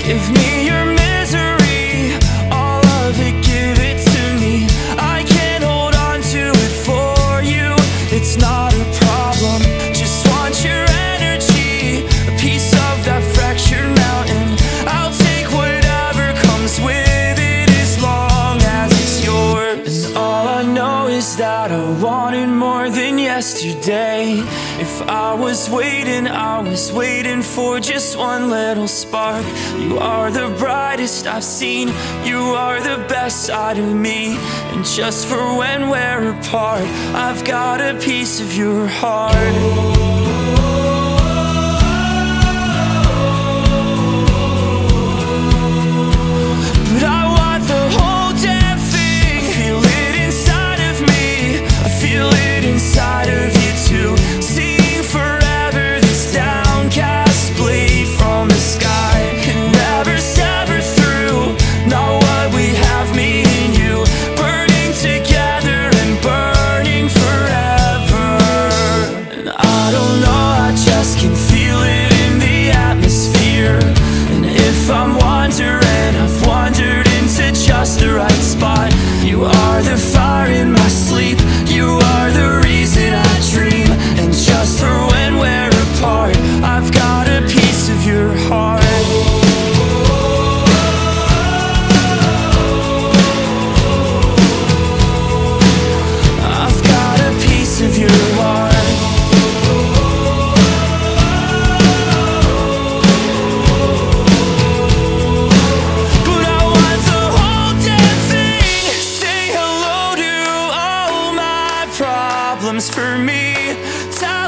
Give me your misery, all of it, give it to me. I can't hold on to it for you, it's not a problem. Just want your energy, a piece of that fractured mountain. I'll take whatever comes with it as long as it's yours. And all I know is that I wanted more than yesterday. If I was waiting for just one little spark. You are the brightest I've seen, you are the best side of me. And just for when we're apart, I've got a piece of your heart. Inside of you too, seeing forever this downcast blade from the sky can never sever through. Not what we have, me and you, burning together and burning forever. And I don't know, I just can feel it in the atmosphere. And if I'm wandering, I've wandered into just the right spot. You are the fire in my sleep, you are the reason I dream. And just for when we're apart, I've got a piece of your heart. I've got a piece of your heart. For me, tell